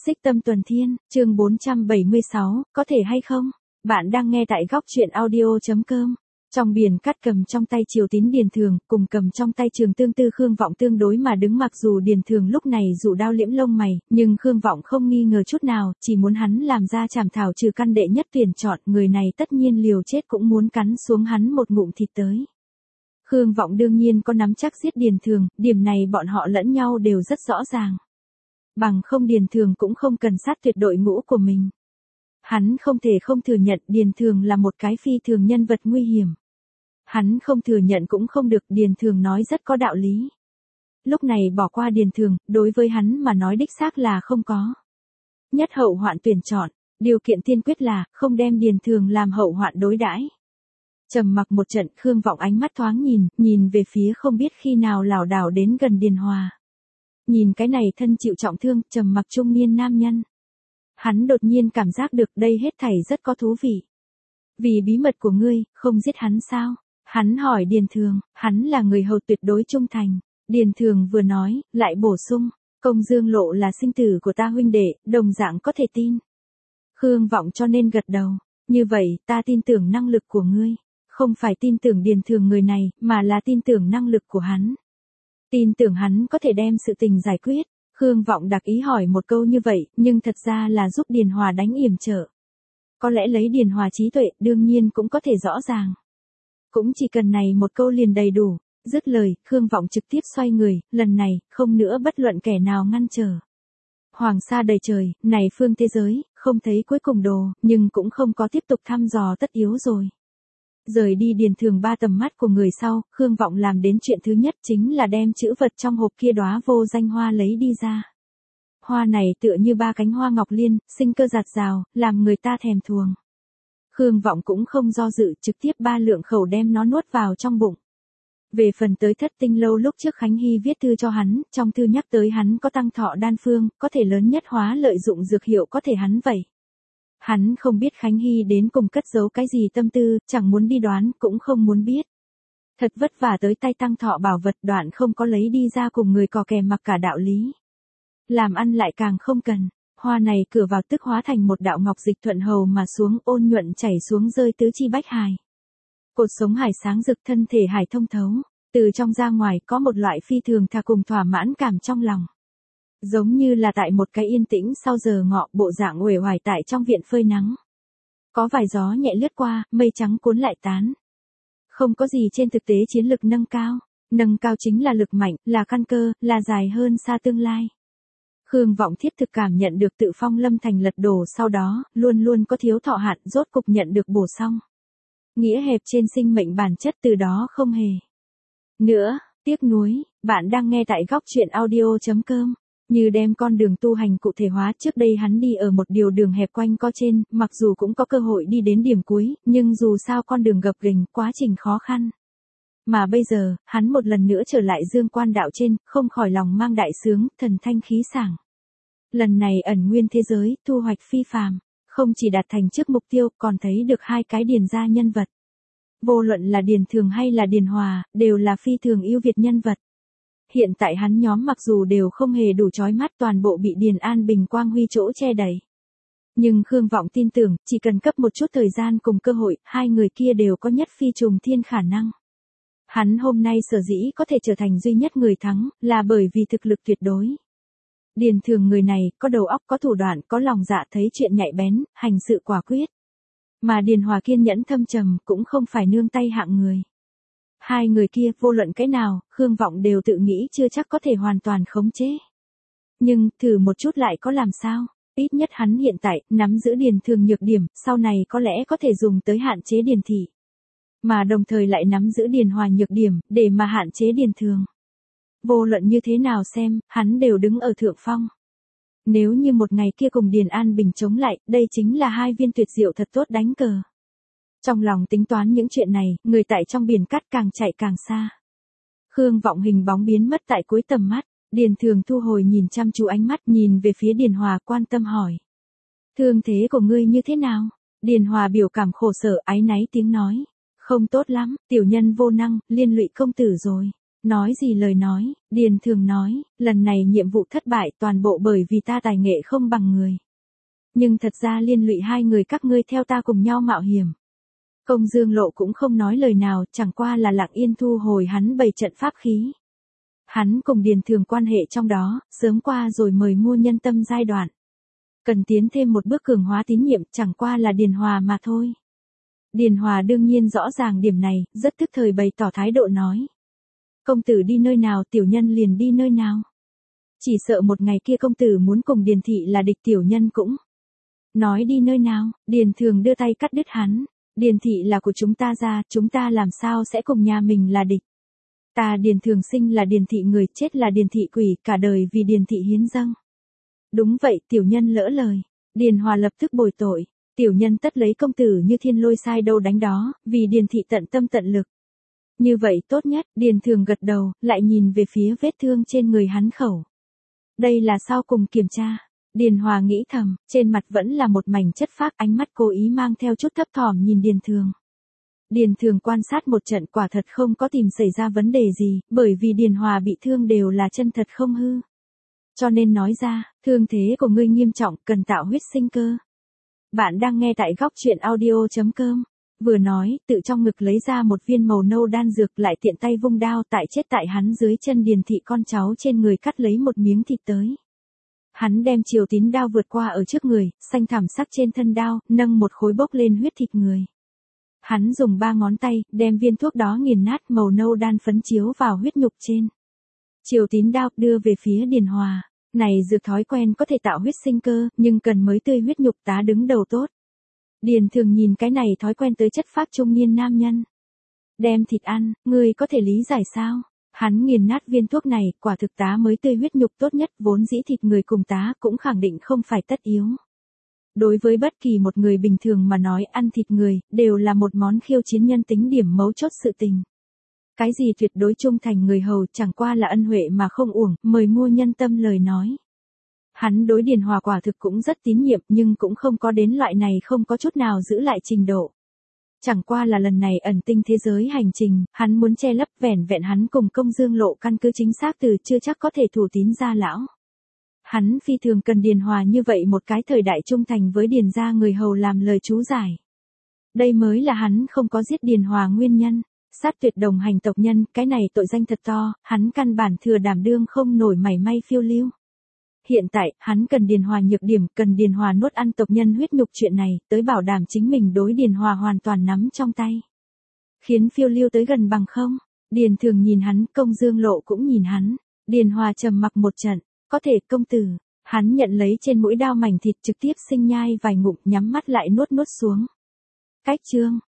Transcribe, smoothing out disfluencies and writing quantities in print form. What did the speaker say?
Xích Tâm Tuần Thiên, chương 476, có thể hay không? Bạn đang nghe tại góc truyện audio.com. Trong biển cắt cầm trong tay Triều Tín Điền Thường, cùng cầm trong tay Trường Tương Tư Khương Vọng tương đối mà đứng, mặc dù Điền Thường lúc này dụ đao liễm lông mày, nhưng Khương Vọng không nghi ngờ chút nào, chỉ muốn hắn làm ra trảm thảo trừ căn đệ nhất tuyển chọn, người này tất nhiên liều chết cũng muốn cắn xuống hắn một ngụm thịt tới. Khương Vọng đương nhiên có nắm chắc giết Điền Thường, điểm này bọn họ lẫn nhau đều rất rõ ràng. Bằng không Điền Thường cũng không cần sát tuyệt đội ngũ của mình. Hắn không thể không thừa nhận Điền Thường là một cái phi thường nhân vật nguy hiểm. Hắn không thừa nhận cũng không được, Điền Thường nói rất có đạo lý. Lúc này bỏ qua Điền Thường, đối với hắn mà nói đích xác là không có. Nhất hậu hoạn tuyển chọn, điều kiện tiên quyết là không đem Điền Thường làm hậu hoạn đối đãi. Trầm mặc một trận, Khương Vọng ánh mắt thoáng nhìn về phía không biết khi nào lảo đảo đến gần Điền Hòa. Nhìn cái này thân chịu trọng thương, trầm mặc trung niên nam nhân. Hắn đột nhiên cảm giác được đây hết thảy rất có thú vị. Vì bí mật của ngươi, không giết hắn sao? Hắn hỏi Điền Thường, hắn là người hầu tuyệt đối trung thành. Điền Thường vừa nói, lại bổ sung, Công Dương Lộ là sinh tử của ta huynh đệ, đồng dạng có thể tin. Khương Vọng cho nên gật đầu, như vậy ta tin tưởng năng lực của ngươi. Không phải tin tưởng Điền Thường người này, mà là tin tưởng năng lực của hắn. Tin tưởng hắn có thể đem sự tình giải quyết. Khương Vọng đặc ý hỏi một câu như vậy, nhưng thật ra là giúp Điền Hòa đánh yểm trợ. Có lẽ lấy Điền Hòa trí tuệ, đương nhiên cũng có thể rõ ràng. Cũng chỉ cần này một câu liền đầy đủ. Dứt lời, Khương Vọng trực tiếp xoay người, lần này, không nữa bất luận kẻ nào ngăn trở. Hoàng sa đầy trời, này phương thế giới, không thấy cuối cùng đồ, nhưng cũng không có tiếp tục thăm dò tất yếu rồi. Rời đi Điền Thường ba tầm mắt của người sau, Khương Vọng làm đến chuyện thứ nhất chính là đem chữ vật trong hộp kia đóa vô danh hoa lấy đi ra. Hoa này tựa như ba cánh hoa ngọc liên, sinh cơ dạt dào, làm người ta thèm thuồng. Khương Vọng cũng không do dự, trực tiếp 3 lượng khẩu đem nó nuốt vào trong bụng. Về phần tới Thất Tinh Lâu lúc trước Khánh Hy viết thư cho hắn, trong thư nhắc tới hắn có tăng thọ đan phương, có thể lớn nhất hóa lợi dụng dược hiệu có thể hắn vậy. Hắn không biết Khánh Hy đến cùng cất giấu cái gì tâm tư, chẳng muốn đi đoán, cũng không muốn biết. Thật vất vả tới tay tăng thọ bảo vật, đoạn không có lấy đi ra cùng người cò kè mặc cả đạo lý. Làm ăn lại càng không cần, hoa này cửa vào tức hóa thành một đạo ngọc dịch thuận hầu mà xuống, ôn nhuận chảy xuống rơi tứ chi bách hài. Cột sống hải sáng rực, thân thể hải thông thấu, từ trong ra ngoài có một loại phi thường thà cùng thỏa mãn cảm trong lòng. Giống như là tại một cái yên tĩnh sau giờ ngọ, bộ dạng uể oải tại trong viện phơi nắng. Có vài gió nhẹ lướt qua, mây trắng cuốn lại tán. Không có gì trên thực tế chiến lực nâng cao. Nâng cao chính là lực mạnh, là căn cơ, là dài hơn xa tương lai. Khương Vọng thiết thực cảm nhận được tự phong lâm thành lật đổ sau đó, luôn luôn có thiếu thọ hạn, rốt cục nhận được bổ xong. Nghĩa hẹp trên sinh mệnh bản chất từ đó không hề. Nữa, tiếc nuối, bạn đang nghe tại góc truyện audio.com. Như đem con đường tu hành cụ thể hóa, trước đây hắn đi ở một điều đường hẹp quanh co trên, mặc dù cũng có cơ hội đi đến điểm cuối, nhưng dù sao con đường gập ghềnh, quá trình khó khăn. Mà bây giờ, hắn một lần nữa trở lại dương quan đạo trên, không khỏi lòng mang đại sướng, thần thanh khí sảng. Lần này ẩn nguyên thế giới, thu hoạch phi phàm, không chỉ đạt thành trước mục tiêu, còn thấy được 2 cái điền gia nhân vật. Vô luận là Điền Thường hay là Điền Hòa, đều là phi thường ưu việt nhân vật. Hiện tại hắn nhóm mặc dù đều không hề đủ chói mắt, toàn bộ bị Điền An Bình quang huy chỗ che đậy. Nhưng Khương Vọng tin tưởng, chỉ cần cấp một chút thời gian cùng cơ hội, 2 người kia đều có nhất phi trùng thiên khả năng. Hắn hôm nay sở dĩ có thể trở thành duy nhất người thắng, là bởi vì thực lực tuyệt đối. Điền Thường người này, có đầu óc, có thủ đoạn, có lòng dạ, thấy chuyện nhạy bén, hành sự quả quyết. Mà Điền Hòa kiên nhẫn thâm trầm, cũng không phải nương tay hạng người. 2 người kia, vô luận cái nào, Khương Vọng đều tự nghĩ chưa chắc có thể hoàn toàn khống chế. Nhưng, thử một chút lại có làm sao? Ít nhất hắn hiện tại, nắm giữ Điền Thường nhược điểm, sau này có lẽ có thể dùng tới hạn chế Điền Thị. Mà đồng thời lại nắm giữ Điền Hòa nhược điểm, để mà hạn chế Điền Thường. Vô luận như thế nào xem, hắn đều đứng ở thượng phong. Nếu như một ngày kia cùng Điền An Bình chống lại, đây chính là 2 viên tuyệt diệu thật tốt đánh cờ. Trong lòng tính toán những chuyện này, người tại trong biển cát càng chạy càng xa. Khương Vọng hình bóng biến mất tại cuối tầm mắt, Điền Thường thu hồi nhìn chăm chú ánh mắt, nhìn về phía Điền Hòa quan tâm hỏi. Thương thế của ngươi như thế nào? Điền Hòa biểu cảm khổ sở, áy náy tiếng nói. Không tốt lắm, tiểu nhân vô năng, liên lụy công tử rồi. Nói gì lời nói, Điền Thường nói, lần này nhiệm vụ thất bại toàn bộ bởi vì ta tài nghệ không bằng người. Nhưng thật ra liên lụy hai người các ngươi theo ta cùng nhau mạo hiểm. Công Dương Lộ cũng không nói lời nào, chẳng qua là lặng yên thu hồi hắn bày trận pháp khí. Hắn cùng Điền Thường quan hệ trong đó, sớm qua rồi mời mua nhân tâm giai đoạn. Cần tiến thêm một bước cường hóa tín nhiệm, chẳng qua là Điền Hòa mà thôi. Điền Hòa đương nhiên rõ ràng điểm này, rất tức thời bày tỏ thái độ nói. Công tử đi nơi nào tiểu nhân liền đi nơi nào. Chỉ sợ một ngày kia công tử muốn cùng Điền thị là địch tiểu nhân cũng. Nói đi nơi nào, Điền Thường đưa tay cắt đứt hắn. Điền thị là của chúng ta ra, chúng ta làm sao sẽ cùng nhà mình là địch. Ta Điền Thường sinh là Điền thị người, chết là Điền thị quỷ, cả đời vì Điền thị hiến dâng. Đúng vậy, tiểu nhân lỡ lời. Điền Hòa lập tức bồi tội. Tiểu nhân tất lấy công tử như thiên lôi sai đâu đánh đó, vì Điền thị tận tâm tận lực. Như vậy tốt nhất, Điền Thường gật đầu, lại nhìn về phía vết thương trên người hắn khẩu. Đây là sao cùng kiểm tra. Điền Hòa nghĩ thầm, trên mặt vẫn là một mảnh chất phác, ánh mắt cố ý mang theo chút thấp thỏm nhìn Điền Thường. Điền Thường quan sát một trận quả thật không có tìm xảy ra vấn đề gì, bởi vì Điền Hòa bị thương đều là chân thật không hư. Cho nên nói ra, thương thế của ngươi nghiêm trọng, cần tạo huyết sinh cơ. Bạn đang nghe tại góc truyện audio.com. Vừa nói, tự trong ngực lấy ra một viên màu nâu đan dược, lại tiện tay vung đao tại chết tại hắn dưới chân Điền thị con cháu trên người, cắt lấy một miếng thịt tới. Hắn đem Triều Tín đao vượt qua ở trước người, xanh thảm sắc trên thân đao, nâng một khối bốc lên huyết thịt người. Hắn dùng 3 ngón tay, đem viên thuốc đó nghiền nát, màu nâu đan phấn chiếu vào huyết nhục trên. Triều Tín đao đưa về phía Điền Hòa. Này dược thói quen có thể tạo huyết sinh cơ, nhưng cần mới tươi huyết nhục tá đứng đầu tốt. Điền Thường nhìn cái này thói quen tới chất phác trung niên nam nhân. Đem thịt ăn, ngươi có thể lý giải sao? Hắn nghiền nát viên thuốc này, quả thực tá mới tươi huyết nhục tốt nhất, vốn dĩ thịt người cùng tá cũng khẳng định không phải tất yếu. Đối với bất kỳ một người bình thường mà nói, ăn thịt người, đều là một món khiêu chiến nhân tính, điểm mấu chốt sự tình. Cái gì tuyệt đối trung thành người hầu, chẳng qua là ân huệ mà không uổng, mời mua nhân tâm lời nói. Hắn đối Điền Hòa quả thực cũng rất tín nhiệm, nhưng cũng không có đến loại này không có chút nào giữ lại trình độ. Chẳng qua là lần này ẩn tinh thế giới hành trình, hắn muốn che lấp, vẻn vẹn hắn cùng Công Dương Lộ căn cứ chính xác từ chưa chắc có thể thủ tín gia lão. Hắn phi thường cần Điền Hòa như vậy một cái thời đại trung thành với Điền gia người hầu làm lời chú giải. Đây mới là hắn không có giết Điền Hòa nguyên nhân. Sát tuyệt đồng hành tộc nhân, cái này tội danh thật to, hắn căn bản thừa đảm đương không nổi mảy may phiêu lưu. Hiện tại, hắn cần Điền Hòa nhược điểm, cần Điền Hòa nuốt ăn tộc nhân huyết nhục chuyện này, tới bảo đảm chính mình đối Điền Hòa hoàn toàn nắm trong tay. Khiến phiêu lưu tới gần bằng không? Điền Thường nhìn hắn, Công Dương Lộ cũng nhìn hắn. Điền Hòa trầm mặc một trận, có thể công tử. Hắn nhận lấy trên mũi đao mảnh thịt, trực tiếp sinh nhai vài ngụm, nhắm mắt lại nuốt xuống. Cách chương.